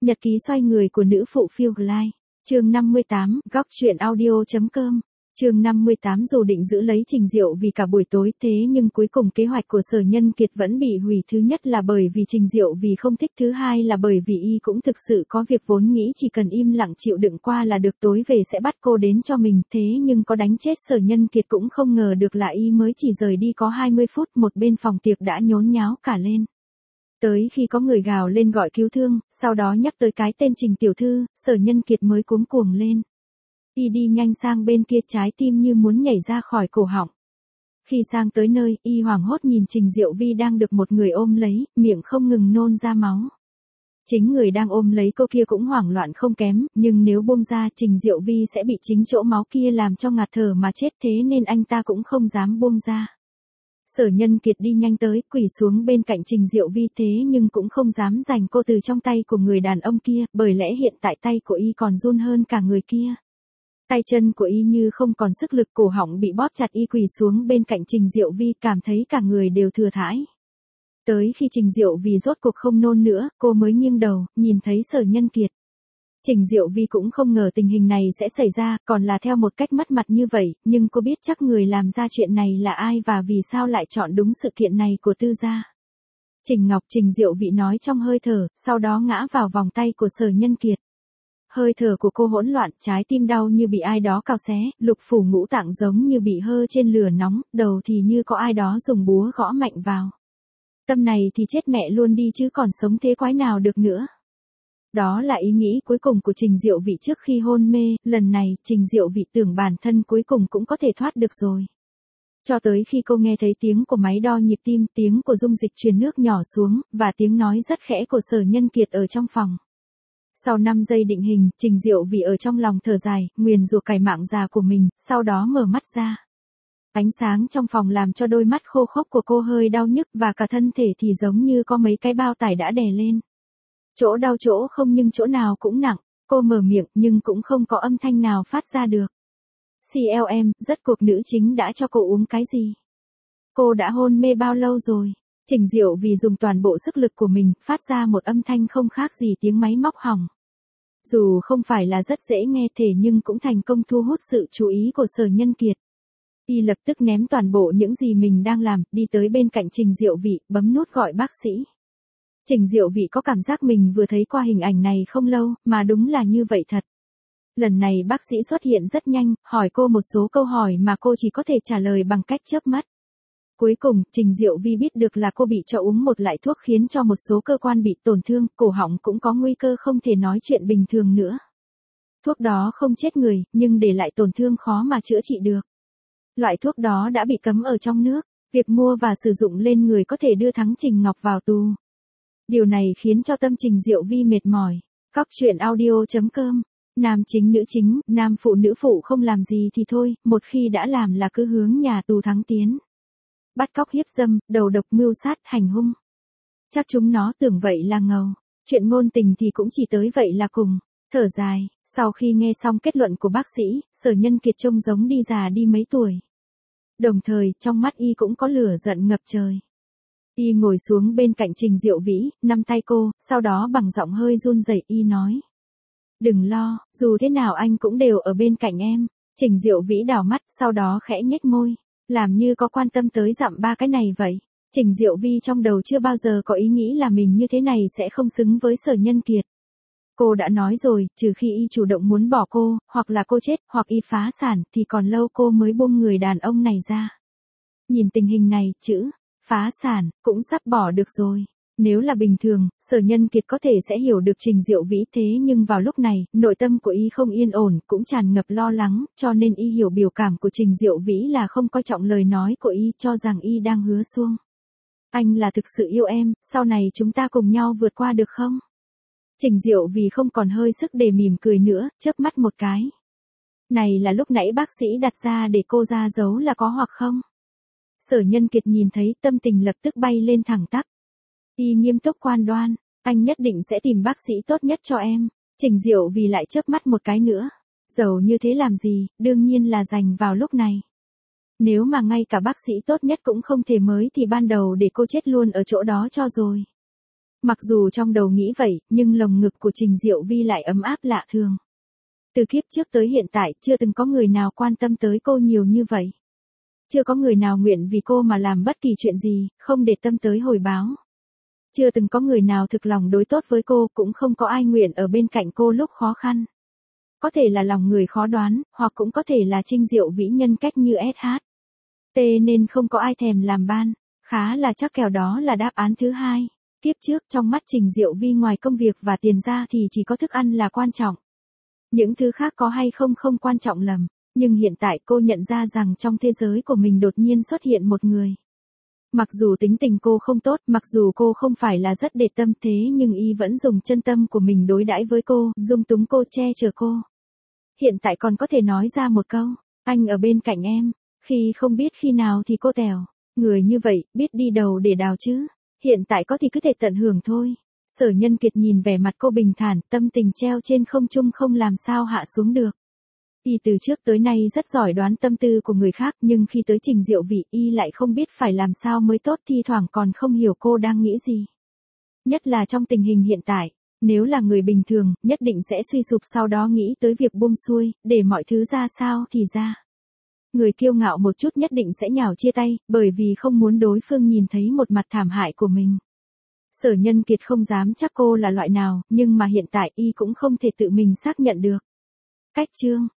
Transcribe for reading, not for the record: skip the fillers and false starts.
Nhật ký xoay người của nữ phụ Phiêu Glide. Chương 58, góc truyện audio.com. Chương 58 dù định giữ lấy Trình Diệu vì cả buổi tối, thế nhưng cuối cùng kế hoạch của Sở Nhân Kiệt vẫn bị hủy. Thứ nhất là bởi vì Trình Diệu vì không thích, thứ hai là bởi vì y cũng thực sự có việc, vốn nghĩ chỉ cần im lặng chịu đựng qua là được, tối về sẽ bắt cô đến cho mình, thế nhưng có đánh chết Sở Nhân Kiệt cũng không ngờ được là y mới chỉ rời đi có 20 phút, một bên phòng tiệc đã nhốn nháo cả lên. Tới khi có người gào lên gọi cứu thương, sau đó nhắc tới cái tên Trình tiểu thư, Sở Nhân Kiệt mới cuống cuồng lên. Y đi nhanh sang bên kia, trái tim như muốn nhảy ra khỏi cổ họng. Khi sang tới nơi, y hoảng hốt nhìn Trình Diệu Vi đang được một người ôm lấy, miệng không ngừng nôn ra máu. Chính người đang ôm lấy cô kia cũng hoảng loạn không kém, nhưng nếu buông ra Trình Diệu Vi sẽ bị chính chỗ máu kia làm cho ngạt thở mà chết, thế nên anh ta cũng không dám buông ra. Sở Nhân Kiệt đi nhanh tới, quỳ xuống bên cạnh Trình Diệu Vi, thế nhưng cũng không dám giành cô từ trong tay của người đàn ông kia, bởi lẽ hiện tại tay của y còn run hơn cả người kia. Tay chân của y như không còn sức lực, cổ họng bị bóp chặt, y quỳ xuống bên cạnh Trình Diệu Vi, cảm thấy cả người đều thừa thãi. Tới khi Trình Diệu Vi rốt cuộc không nôn nữa, cô mới nghiêng đầu, nhìn thấy Sở Nhân Kiệt. Trình Diệu Vi cũng không ngờ tình hình này sẽ xảy ra, còn là theo một cách mất mặt như vậy, nhưng cô biết chắc người làm ra chuyện này là ai và vì sao lại chọn đúng sự kiện này của Tư gia. Trình Ngọc, Trình Diệu Vi nói trong hơi thở, sau đó ngã vào vòng tay của Sở Nhân Kiệt. Hơi thở của cô hỗn loạn, trái tim đau như bị ai đó cào xé, lục phủ ngũ tạng giống như bị hơ trên lửa nóng, đầu thì như có ai đó dùng búa gõ mạnh vào. Tâm này thì chết mẹ luôn đi chứ còn sống thế quái nào được nữa. Đó là ý nghĩ cuối cùng của Trình Diệu Vi trước khi hôn mê, lần này Trình Diệu Vi tưởng bản thân cuối cùng cũng có thể thoát được rồi. Cho tới khi cô nghe thấy tiếng của máy đo nhịp tim, tiếng của dung dịch truyền nước nhỏ xuống, và tiếng nói rất khẽ của Sở Nhân Kiệt ở trong phòng. Sau 5 giây định hình, Trình Diệu Vi ở trong lòng thở dài, nguyền rủa cày mạng già của mình, sau đó mở mắt ra. Ánh sáng trong phòng làm cho đôi mắt khô khốc của cô hơi đau nhức và cả thân thể thì giống như có mấy cái bao tải đã đè lên. Chỗ đau chỗ không nhưng chỗ nào cũng nặng, cô mở miệng nhưng cũng không có âm thanh nào phát ra được. CLM, rất cuộc nữ chính đã cho cô uống cái gì? Cô đã hôn mê bao lâu rồi? Trình Diệu Vi dùng toàn bộ sức lực của mình, phát ra một âm thanh không khác gì tiếng máy móc hỏng. Dù không phải là rất dễ nghe thể nhưng cũng thành công thu hút sự chú ý của Sở Nhân Kiệt. Y lập tức ném toàn bộ những gì mình đang làm, đi tới bên cạnh Trình Diệu Vi, bấm nút gọi bác sĩ. Trình Diệu Vi có cảm giác mình vừa thấy qua hình ảnh này không lâu, mà đúng là như vậy thật. Lần này bác sĩ xuất hiện rất nhanh, hỏi cô một số câu hỏi mà cô chỉ có thể trả lời bằng cách chớp mắt. Cuối cùng, Trình Diệu Vi biết được là cô bị cho uống một loại thuốc khiến cho một số cơ quan bị tổn thương, cổ họng cũng có nguy cơ không thể nói chuyện bình thường nữa. Thuốc đó không chết người, nhưng để lại tổn thương khó mà chữa trị được. Loại thuốc đó đã bị cấm ở trong nước, việc mua và sử dụng lên người có thể đưa Thắng Trình Ngọc vào tù. Điều này khiến cho tâm Trình Diệu Vi mệt mỏi. Góc truyện audio.com. Nam chính nữ chính, nam phụ nữ phụ không làm gì thì thôi, một khi đã làm là cứ hướng nhà tù thắng tiến. Bắt cóc hiếp dâm, đầu độc mưu sát, hành hung. Chắc chúng nó tưởng vậy là ngầu. Chuyện ngôn tình thì cũng chỉ tới vậy là cùng. Thở dài, sau khi nghe xong kết luận của bác sĩ, Sở Nhân Kiệt trông giống đi già đi mấy tuổi. Đồng thời, trong mắt y cũng có lửa giận ngập trời. Y ngồi xuống bên cạnh Trình Diệu Vi, nắm tay cô, sau đó bằng giọng hơi run rẩy y nói. Đừng lo, dù thế nào anh cũng đều ở bên cạnh em. Trình Diệu Vi đảo mắt, sau đó khẽ nhếch môi. Làm như có quan tâm tới dặm ba cái này vậy. Trình Diệu Vi trong đầu chưa bao giờ có ý nghĩ là mình như thế này sẽ không xứng với Sở Nhân Kiệt. Cô đã nói rồi, trừ khi y chủ động muốn bỏ cô, hoặc là cô chết, hoặc y phá sản, thì còn lâu cô mới buông người đàn ông này ra. Nhìn tình hình này, chữ phá sản cũng sắp bỏ được rồi. Nếu là bình thường, Sở Nhân Kiệt có thể sẽ hiểu được Trình Diệu Vi, thế nhưng vào lúc này, nội tâm của y không yên ổn, cũng tràn ngập lo lắng, cho nên y hiểu biểu cảm của Trình Diệu Vi là không coi trọng lời nói của y, cho rằng y đang hứa suông. Anh là thực sự yêu em, sau này chúng ta cùng nhau vượt qua được không? Trình Diệu Vi không còn hơi sức để mỉm cười nữa, chớp mắt một cái. Này là lúc nãy bác sĩ đặt ra để cô ra dấu là có hoặc không? Sở Nhân Kiệt nhìn thấy tâm tình lập tức bay lên thẳng tắp. Y nghiêm túc quan đoan, anh nhất định sẽ tìm bác sĩ tốt nhất cho em. Trình Diệu Vi lại chớp mắt một cái nữa. Giàu như thế làm gì, đương nhiên là dành vào lúc này. Nếu mà ngay cả bác sĩ tốt nhất cũng không thể mới thì ban đầu để cô chết luôn ở chỗ đó cho rồi. Mặc dù trong đầu nghĩ vậy, nhưng lồng ngực của Trình Diệu Vi lại ấm áp lạ thường. Từ kiếp trước tới hiện tại, chưa từng có người nào quan tâm tới cô nhiều như vậy. Chưa có người nào nguyện vì cô mà làm bất kỳ chuyện gì, không để tâm tới hồi báo. Chưa từng có người nào thực lòng đối tốt với cô, cũng không có ai nguyện ở bên cạnh cô lúc khó khăn. Có thể là lòng người khó đoán, hoặc cũng có thể là Trình Diệu Vĩ nhân cách như SH. T nên không có ai thèm làm ban. Khá là chắc kèo đó là đáp án thứ hai. Kiếp trước trong mắt Trình Diệu Vi ngoài công việc và tiền ra thì chỉ có thức ăn là quan trọng. Những thứ khác có hay không không quan trọng lắm. Nhưng hiện tại cô nhận ra rằng trong thế giới của mình đột nhiên xuất hiện một người. Mặc dù tính tình cô không tốt, mặc dù cô không phải là rất để tâm thế nhưng y vẫn dùng chân tâm của mình đối đãi với cô, dung túng cô, che chở cô. Hiện tại còn có thể nói ra một câu, anh ở bên cạnh em, khi không biết khi nào thì cô tèo. Người như vậy, biết đi đầu để đào chứ. Hiện tại có thì cứ thể tận hưởng thôi. Sở Nhân Kiệt nhìn vẻ mặt cô bình thản, tâm tình treo trên không trung không làm sao hạ xuống được. Y từ trước tới nay rất giỏi đoán tâm tư của người khác, nhưng khi tới Trình Diệu Vĩ, y lại không biết phải làm sao mới tốt, thi thoảng còn không hiểu cô đang nghĩ gì. Nhất là trong tình hình hiện tại, nếu là người bình thường, nhất định sẽ suy sụp sau đó nghĩ tới việc buông xuôi, để mọi thứ ra sao thì ra. Người kiêu ngạo một chút nhất định sẽ nhào chia tay, bởi vì không muốn đối phương nhìn thấy một mặt thảm hại của mình. Sở Nhân Kiệt không dám chắc cô là loại nào, nhưng mà hiện tại y cũng không thể tự mình xác nhận được. Cách chương